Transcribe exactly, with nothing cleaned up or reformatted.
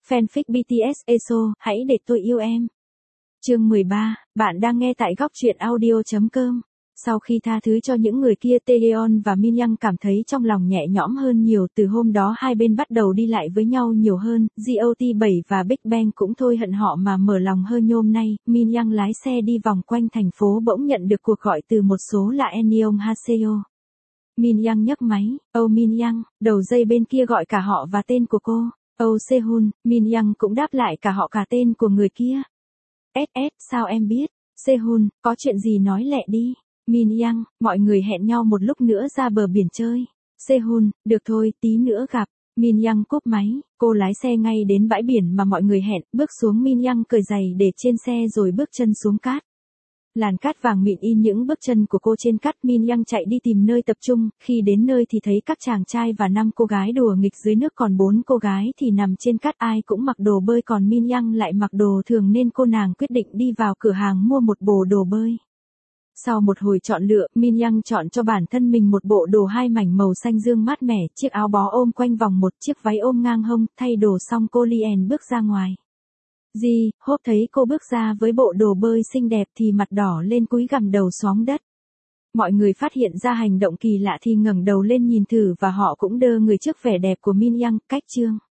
Fanfic bê tê ét e ét o, hãy để tôi yêu em. Chương mười ba, bạn đang nghe tại góc truyện audio chấm com. Sau khi tha thứ cho những người kia, Taeyeon và Min Young cảm thấy trong lòng nhẹ nhõm hơn nhiều. Từ hôm đó hai bên bắt đầu đi lại với nhau nhiều hơn. giê o tê bảy và Big Bang cũng thôi hận họ mà mở lòng hơn. Hôm nay, Min Young lái xe đi vòng quanh thành phố bỗng nhận được cuộc gọi từ một số là Eneon Haseo. Min Young nhấc máy. "Oh Min Young", đầu dây bên kia gọi cả họ và tên của cô. "Oh Sehun", Min Young cũng đáp lại cả họ cả tên của người kia. "ét ét, sao em biết?" "Sehun, có chuyện gì nói lẹ đi." Min Young, mọi người hẹn nhau một lúc nữa ra bờ biển chơi. Sehun, "Được thôi, tí nữa gặp." Min Young cúp máy, cô lái xe ngay đến bãi biển mà mọi người hẹn, bước xuống. Min Young cởi giày để trên xe rồi bước chân xuống cát. Làn cát vàng mịn in những bước chân của cô trên cát. Min Young chạy đi tìm nơi tập trung, khi đến nơi thì thấy các chàng trai và năm cô gái đùa nghịch dưới nước, còn bốn cô gái thì nằm trên cát, ai cũng mặc đồ bơi, còn Min Young lại mặc đồ thường nên cô nàng quyết định đi vào cửa hàng mua một bộ đồ bơi. Sau một hồi chọn lựa, Min Young chọn cho bản thân mình một bộ đồ hai mảnh màu xanh dương mát mẻ, chiếc áo bó ôm quanh vòng một chiếc váy ôm ngang hông. Thay đồ xong cô liền bước ra ngoài. Ji Hope thấy cô bước ra với bộ đồ bơi xinh đẹp thì mặt đỏ lên, cúi gằm đầu xuống đất. Mọi người phát hiện ra hành động kỳ lạ thì ngẩng đầu lên nhìn thử và họ cũng đơ người trước vẻ đẹp của Min Young. Cách chương